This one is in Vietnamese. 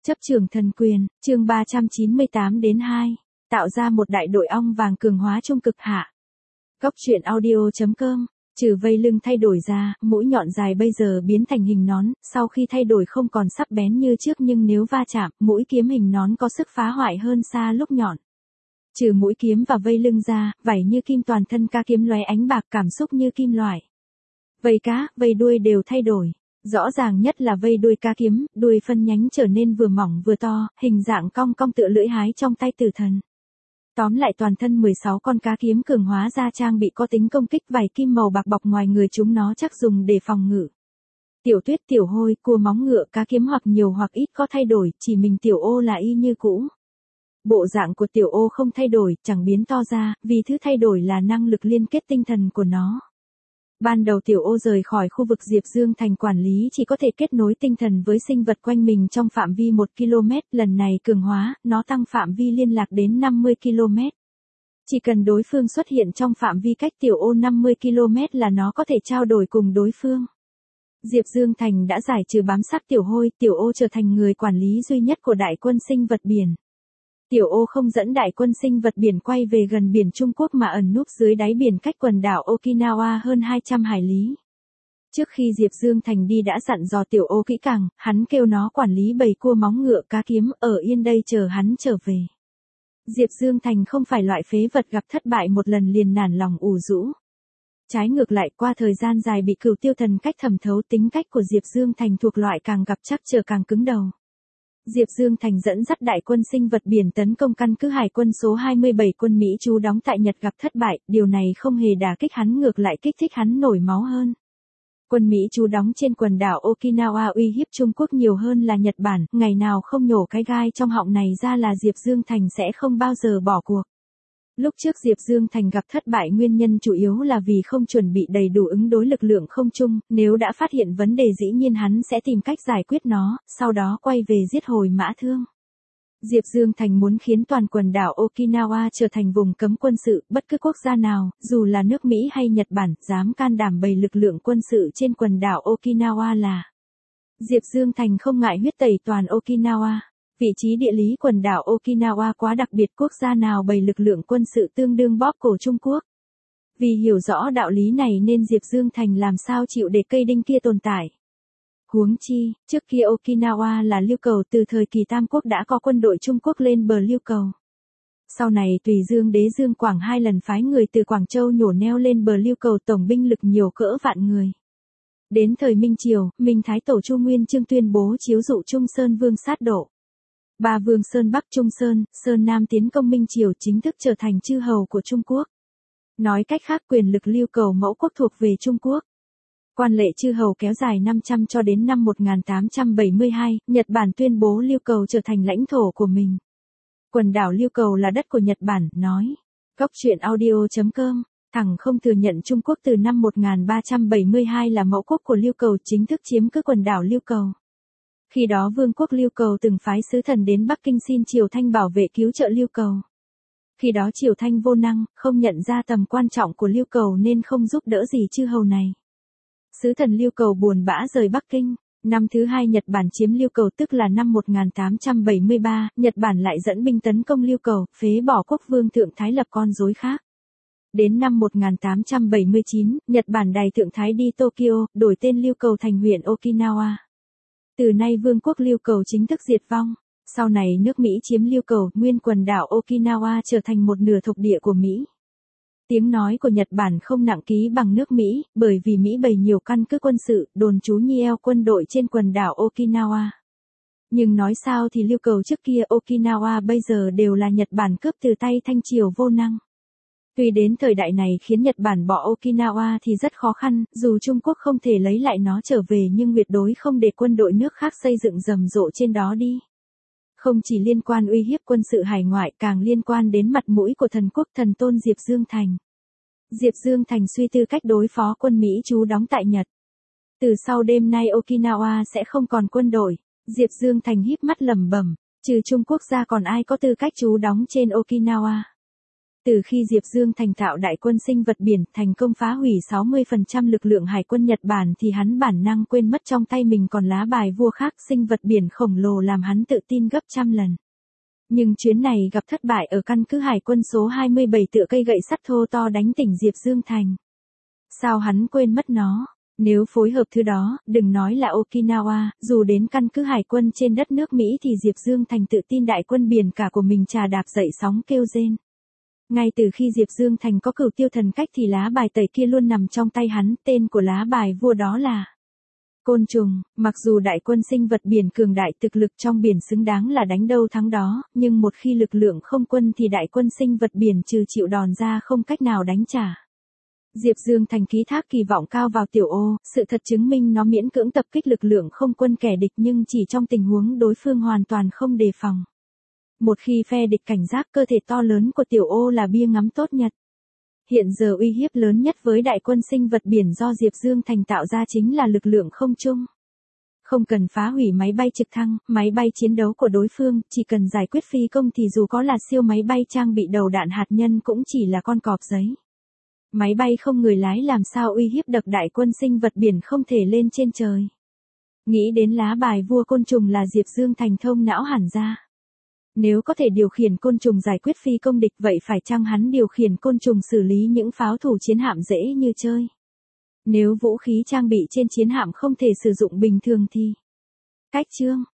Chấp trường thần quyền, chương 398-2. Tạo ra một đại đội ong vàng cường hóa trung cực hạ. Góc truyện audio.com. Trừ vây lưng thay đổi ra, mũi nhọn dài bây giờ biến thành hình nón, sau khi thay đổi không còn sắc bén như trước nhưng nếu va chạm, mũi kiếm hình nón có sức phá hoại hơn xa lúc nhọn. Trừ mũi kiếm và vây lưng ra, vảy như kim toàn thân ca kiếm lóe ánh bạc cảm xúc như kim loại. Vây cá, vây đuôi đều thay đổi. Rõ ràng nhất là vây đuôi cá kiếm, đuôi phân nhánh trở nên vừa mỏng vừa to, hình dạng cong cong tựa lưỡi hái trong tay tử thần. Tóm lại toàn thân 16 con cá kiếm cường hóa ra trang bị có tính công kích vảy kim màu bạc bọc ngoài người chúng nó chắc dùng để phòng ngự. Tiểu tuyết tiểu hôi, cua móng ngựa cá kiếm hoặc nhiều hoặc ít có thay đổi, chỉ mình tiểu ô là y như cũ. Bộ dạng của tiểu ô không thay đổi, chẳng biến to ra, vì thứ thay đổi là năng lực liên kết tinh thần của nó. Ban đầu tiểu ô rời khỏi khu vực Diệp Dương Thành quản lý chỉ có thể kết nối tinh thần với sinh vật quanh mình trong phạm vi 1 km, lần này cường hóa, nó tăng phạm vi liên lạc đến 50 km. Chỉ cần đối phương xuất hiện trong phạm vi cách tiểu ô 50 km là nó có thể trao đổi cùng đối phương. Diệp Dương Thành đã giải trừ bám sát tiểu hôi, tiểu ô trở thành người quản lý duy nhất của đại quân sinh vật biển. Tiểu ô không dẫn đại quân sinh vật biển quay về gần biển Trung Quốc mà ẩn núp dưới đáy biển cách quần đảo Okinawa hơn 200 hải lý. Trước khi Diệp Dương Thành đi đã dặn dò tiểu ô kỹ càng, hắn kêu nó quản lý bầy cua móng ngựa cá kiếm ở yên đây chờ hắn trở về. Diệp Dương Thành không phải loại phế vật gặp thất bại một lần liền nản lòng ủ rũ. Trái ngược lại qua thời gian dài bị Cửu Tiêu Thần cách thẩm thấu tính cách của Diệp Dương Thành thuộc loại càng gặp trắc trở càng cứng đầu. Diệp Dương Thành dẫn dắt đại quân sinh vật biển tấn công căn cứ hải quân số 27 quân Mỹ trú đóng tại Nhật gặp thất bại, điều này không hề đả kích hắn ngược lại kích thích hắn nổi máu hơn. Quân Mỹ trú đóng trên quần đảo Okinawa uy hiếp Trung Quốc nhiều hơn là Nhật Bản, ngày nào không nhổ cái gai trong họng này ra là Diệp Dương Thành sẽ không bao giờ bỏ cuộc. Lúc trước Diệp Dương Thành gặp thất bại nguyên nhân chủ yếu là vì không chuẩn bị đầy đủ ứng đối lực lượng không trung, nếu đã phát hiện vấn đề dĩ nhiên hắn sẽ tìm cách giải quyết nó, sau đó quay về giết hồi mã thương. Diệp Dương Thành muốn khiến toàn quần đảo Okinawa trở thành vùng cấm quân sự, bất cứ quốc gia nào, dù là nước Mỹ hay Nhật Bản, dám can đảm bày lực lượng quân sự trên quần đảo Okinawa là. Diệp Dương Thành không ngại huyết tẩy toàn Okinawa. Vị trí địa lý quần đảo Okinawa quá đặc biệt quốc gia nào bày lực lượng quân sự tương đương bóp cổ Trung Quốc. Vì hiểu rõ đạo lý này nên Diệp Dương Thành làm sao chịu để cây đinh kia tồn tại. Huống chi, trước kia Okinawa là lưu cầu từ thời kỳ Tam Quốc đã có quân đội Trung Quốc lên bờ lưu cầu. Sau này Tùy Dương Đế Dương Quảng 2 lần phái người từ Quảng Châu nhổ neo lên bờ lưu cầu tổng binh lực nhiều cỡ vạn người. Đến thời Minh Triều, Minh Thái Tổ Chu Nguyên Chương tuyên bố chiếu dụ Trung Sơn Vương sát độ. Ba vương Sơn Bắc Trung Sơn, Sơn Nam tiến công Minh Triều chính thức trở thành chư hầu của Trung Quốc. Nói cách khác quyền lực lưu cầu mẫu quốc thuộc về Trung Quốc. Quan lệ chư hầu kéo dài 500 cho đến năm 1872, Nhật Bản tuyên bố lưu cầu trở thành lãnh thổ của mình. Quần đảo lưu cầu là đất của Nhật Bản, nói. Góc truyện audio.com, thẳng không thừa nhận Trung Quốc từ năm 1372 là mẫu quốc của lưu cầu chính thức chiếm cứ quần đảo lưu cầu. Khi đó Vương quốc Lưu Cầu từng phái sứ thần đến Bắc Kinh xin Triều Thanh bảo vệ cứu trợ Lưu Cầu. Khi đó Triều Thanh vô năng, không nhận ra tầm quan trọng của Lưu Cầu nên không giúp đỡ gì chư hầu này. Sứ thần Lưu Cầu buồn bã rời Bắc Kinh. Năm thứ hai Nhật Bản chiếm Lưu Cầu tức là năm 1873, Nhật Bản lại dẫn binh tấn công Lưu Cầu, phế bỏ quốc vương Thượng Thái lập con rối khác. Đến năm 1879, Nhật Bản đày Thượng Thái đi Tokyo, đổi tên Lưu Cầu thành huyện Okinawa. Từ nay vương quốc Lưu Cầu chính thức diệt vong. Sau này nước Mỹ chiếm Lưu Cầu, nguyên quần đảo Okinawa trở thành một nửa thuộc địa của Mỹ. Tiếng nói của Nhật Bản không nặng ký bằng nước Mỹ, bởi vì Mỹ bày nhiều căn cứ quân sự, đồn trú nheo quân đội trên quần đảo Okinawa. Nhưng nói sao thì Lưu Cầu trước kia Okinawa bây giờ đều là Nhật Bản cướp từ tay Thanh Triều vô năng. Tuy đến thời đại này khiến Nhật Bản bỏ Okinawa thì rất khó khăn, dù Trung Quốc không thể lấy lại nó trở về nhưng tuyệt đối không để quân đội nước khác xây dựng rầm rộ trên đó đi. Không chỉ liên quan uy hiếp quân sự hải ngoại càng liên quan đến mặt mũi của thần quốc thần tôn Diệp Dương Thành. Diệp Dương Thành suy tư cách đối phó quân Mỹ trú đóng tại Nhật. Từ sau đêm nay Okinawa sẽ không còn quân đội, Diệp Dương Thành híp mắt lẩm bẩm, trừ Trung Quốc ra còn ai có tư cách trú đóng trên Okinawa. Từ khi Diệp Dương thành tạo đại quân sinh vật biển thành công phá hủy 60% lực lượng hải quân Nhật Bản thì hắn bản năng quên mất trong tay mình còn lá bài vua khác sinh vật biển khổng lồ làm hắn tự tin gấp trăm lần. Nhưng chuyến này gặp thất bại ở căn cứ hải quân số 27 tựa cây gậy sắt thô to đánh tỉnh Diệp Dương thành. Sao hắn quên mất nó? Nếu phối hợp thứ đó, đừng nói là Okinawa, dù đến căn cứ hải quân trên đất nước Mỹ thì Diệp Dương thành tự tin đại quân biển cả của mình trà đạp dậy sóng kêu rên. Ngay từ khi Diệp Dương thành có Cửu Tiêu thần cách thì lá bài tẩy kia luôn nằm trong tay hắn, tên của lá bài vua đó là côn trùng. Mặc dù đại quân sinh vật biển cường đại thực lực trong biển xứng đáng là đánh đâu thắng đó, nhưng một khi lực lượng không quân thì đại quân sinh vật biển trừ chịu đòn ra không cách nào đánh trả. Diệp Dương thành ký thác kỳ vọng cao vào Tiểu Ô, sự thật chứng minh nó miễn cưỡng tập kích lực lượng không quân kẻ địch nhưng chỉ trong tình huống đối phương hoàn toàn không đề phòng. Một khi phe địch cảnh giác, cơ thể to lớn của Tiểu Ô là bia ngắm tốt nhất. Hiện giờ uy hiếp lớn nhất với đại quân sinh vật biển do Diệp Dương thành tạo ra chính là lực lượng không trung. Không cần phá hủy máy bay trực thăng, máy bay chiến đấu của đối phương, chỉ cần giải quyết phi công thì dù có là siêu máy bay trang bị đầu đạn hạt nhân cũng chỉ là con cọp giấy. Máy bay không người lái làm sao uy hiếp được đại quân sinh vật biển không thể lên trên trời. Nghĩ đến lá bài vua côn trùng là Diệp Dương thành thông não hẳn ra. Nếu có thể điều khiển côn trùng giải quyết phi công địch vậy phải chăng hắn điều khiển côn trùng xử lý những pháo thủ chiến hạm dễ như chơi? Nếu vũ khí trang bị trên chiến hạm không thể sử dụng bình thường thì... Cách chương